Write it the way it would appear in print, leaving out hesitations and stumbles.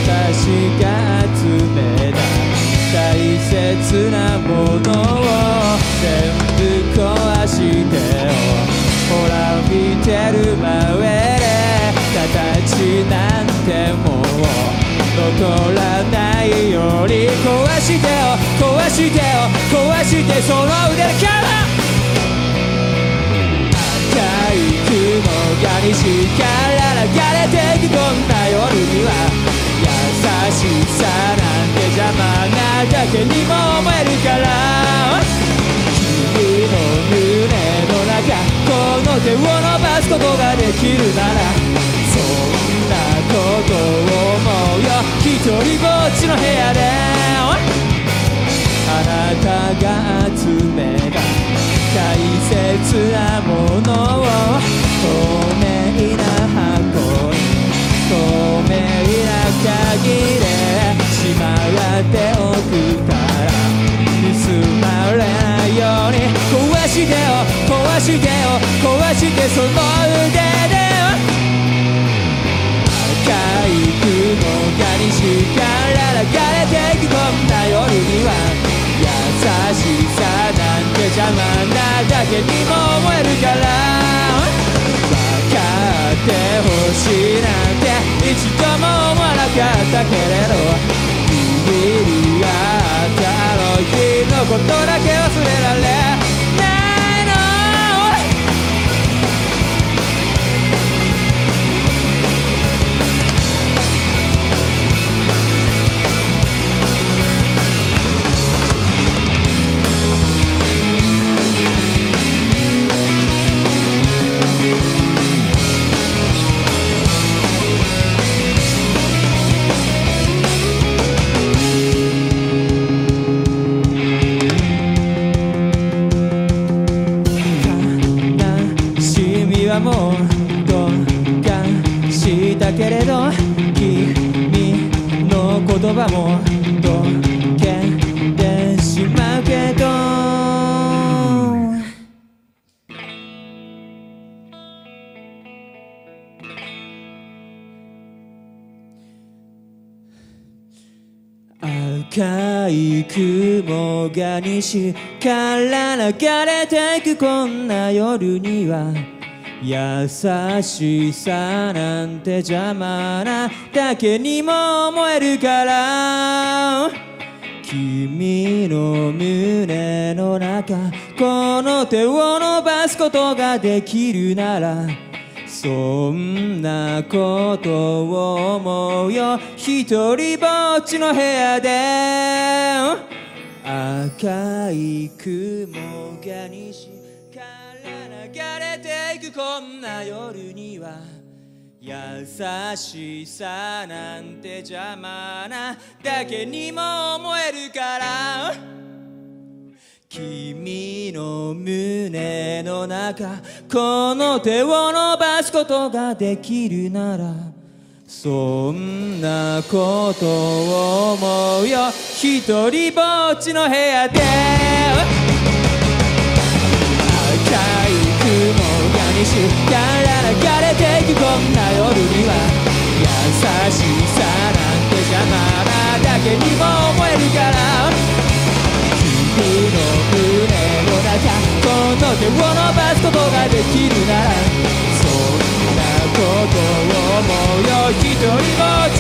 私が集めた大切なものを全部壊してよ。ほら見てる真上で形なんてもう残らないように壊してよ壊してよ壊してその腕から赤い雲が西から流れていくこんな夜には優しさなんて邪魔なだけにも思えるから君の胸の中この手を伸ばすことができるならそんなことを思うよ一人ぼっちの部屋であなたが集めた大切なものを透明な箱に透明な鍵でしまっておくから盗まれないように壊してよ壊してよ壊してその腕で赤い雲が西から流れていくこんな夜には優しさなんて邪魔なだけにも思えるから分かってほしいなんて一度も思わなかったけれどビビり合ったあの日のことだけ忘れられないのもうどうかしたけれど君の言葉もどけてしまうけど赤い雲が西から流れていくこんな夜には優しさなんて邪魔なだけにも思えるから君の胸の中この手を伸ばすことができるならそんなことを思うよ一人ぼっちの部屋で赤い雲が西から流れていくこんな夜には優しさなんて邪魔なだけにも思えるから君の胸の中この手を伸ばすことができるならそんなことを思うよ一人ぼっちの部屋で赤い雲が西から流れていくこんな夜には優しさなんて邪魔なだけにも思えるから君の胸の中この手を伸ばすことができるならそんなことを思うよ一人ぼっち